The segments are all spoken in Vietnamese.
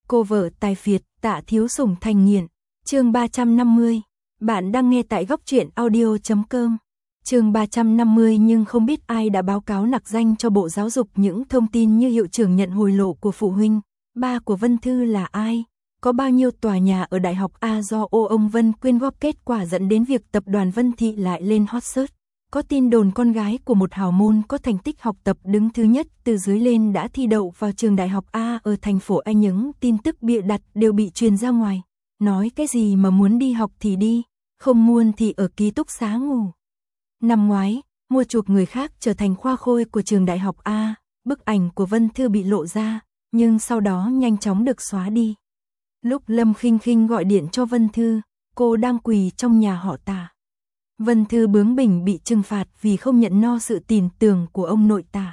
Cô vợ tài phiệt, Tạ Thiếu Sủng thành nghiện. Chương 350. Bạn đang nghe tại góc truyện audio.com. Chương 350. Nhưng không biết ai đã báo cáo nặc danh cho Bộ Giáo dục những thông tin như hiệu trưởng nhận hồi lộ của phụ huynh, ba của Vân Thư là ai, có bao nhiêu tòa nhà ở Đại học A do ông Vân quyên góp, kết quả dẫn đến việc tập đoàn Vân Thị lại lên hot search. Có tin đồn con gái của một hào môn có thành tích học tập đứng thứ nhất từ dưới lên đã thi đậu vào trường Đại học A ở thành phố A. Những tin tức bịa đặt đều bị truyền ra ngoài. Nói cái gì mà muốn đi học thì đi, không muốn thì ở ký túc xá ngủ. Năm ngoái, mua chuộc người khác trở thành khoa khôi của trường Đại học A, bức ảnh của Vân Thư bị lộ ra, nhưng sau đó nhanh chóng được xóa đi. Lúc Lâm Khinh Khinh gọi điện cho Vân Thư, cô đang quỳ trong nhà họ Tạ. Vân Thư bướng bỉnh bị trừng phạt vì không nhận no sự tin tưởng của ông nội Tạ.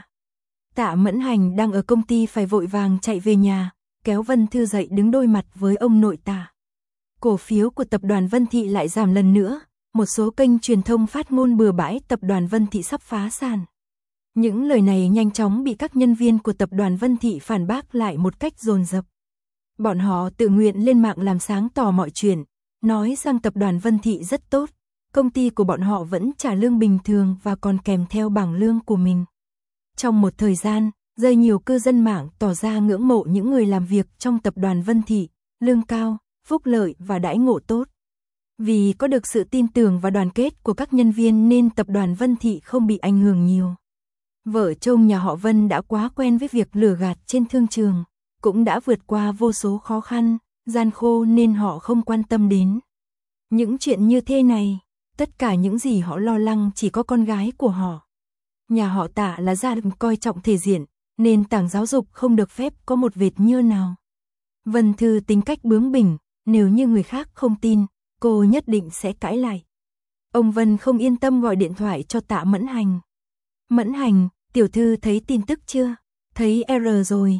Tạ Mẫn Hành đang ở công ty phải vội vàng chạy về nhà, kéo Vân Thư dậy đứng đối mặt với ông nội Tạ. Cổ phiếu của tập đoàn Vân Thị lại giảm lần nữa, một số kênh truyền thông phát ngôn bừa bãi tập đoàn Vân Thị sắp phá sản. Những lời này nhanh chóng bị các nhân viên của tập đoàn Vân Thị phản bác lại một cách dồn dập. Bọn họ tự nguyện lên mạng làm sáng tỏ mọi chuyện, nói rằng tập đoàn Vân Thị rất tốt, công ty của bọn họ vẫn trả lương bình thường và còn kèm theo bảng lương của mình. Trong một thời gian, rất nhiều cư dân mạng tỏ ra ngưỡng mộ những người làm việc trong tập đoàn Vân Thị, lương cao, phúc lợi và đãi ngộ tốt. Vì có được sự tin tưởng và đoàn kết của các nhân viên nên tập đoàn Vân Thị không bị ảnh hưởng nhiều. Vợ chồng nhà họ Vân đã quá quen với việc lừa gạt trên thương trường, cũng đã vượt qua vô số khó khăn, gian khổ nên họ không quan tâm đến những chuyện như thế này. Tất cả những gì họ lo lắng chỉ có con gái của họ. Nhà họ Tạ là gia đình coi trọng thể diện, nên tảng giáo dục không được phép có một vệt nhơ nào. Vân Thư tính cách bướng bỉnh, nếu như người khác không tin, cô nhất định sẽ cãi lại. Ông Vân không yên tâm gọi điện thoại cho Tạ Mẫn Hành. Mẫn Hành, tiểu thư thấy tin tức chưa? Thấy R rồi,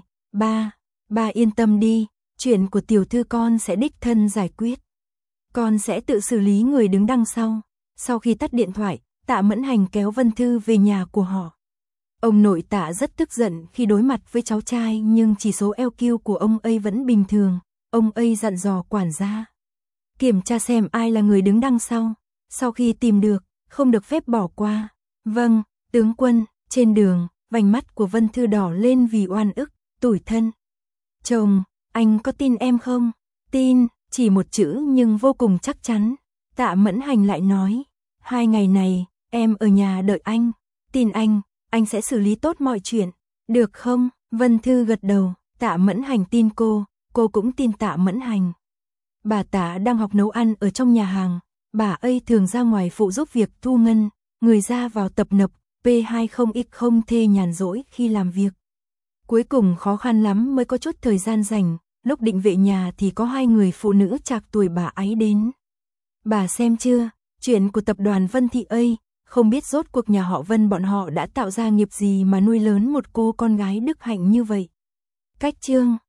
ba yên tâm đi, chuyện của tiểu thư con sẽ đích thân giải quyết. Con sẽ tự xử lý người đứng đằng sau. Sau khi tắt điện thoại, Tạ Mẫn Hành kéo Vân Thư về nhà của họ. Ông nội Tạ rất tức giận khi đối mặt với cháu trai, nhưng chỉ số EQ của ông ấy vẫn bình thường. Ông ấy dặn dò quản gia kiểm tra xem ai là người đứng đằng sau. Sau khi tìm được, không được phép bỏ qua. Vâng, tướng quân. Trên đường, vành mắt của Vân Thư đỏ lên vì oan ức, tủi thân. Chồng, anh có tin em không? Tin, chỉ một chữ nhưng vô cùng chắc chắn. Tạ Mẫn Hành lại nói, 2 ngày này, em ở nhà đợi anh. Tin anh sẽ xử lý tốt mọi chuyện. Được không? Vân Thư gật đầu. Tạ Mẫn Hành tin cô cũng tin Tạ Mẫn Hành. Bà Tạ đang học nấu ăn ở trong nhà hàng. Bà ấy thường ra ngoài phụ giúp việc thu ngân, người ra vào tập nập, P20X không thể nhàn rỗi khi làm việc. Cuối cùng khó khăn lắm mới có chút thời gian rảnh, lúc định về nhà thì có 2 người phụ nữ trạc tuổi bà ấy đến. Bà xem chưa, chuyện của tập đoàn Vân Thị ấy, không biết rốt cuộc nhà họ Vân bọn họ đã tạo ra nghiệp gì mà nuôi lớn một cô con gái đức hạnh như vậy. Cách chương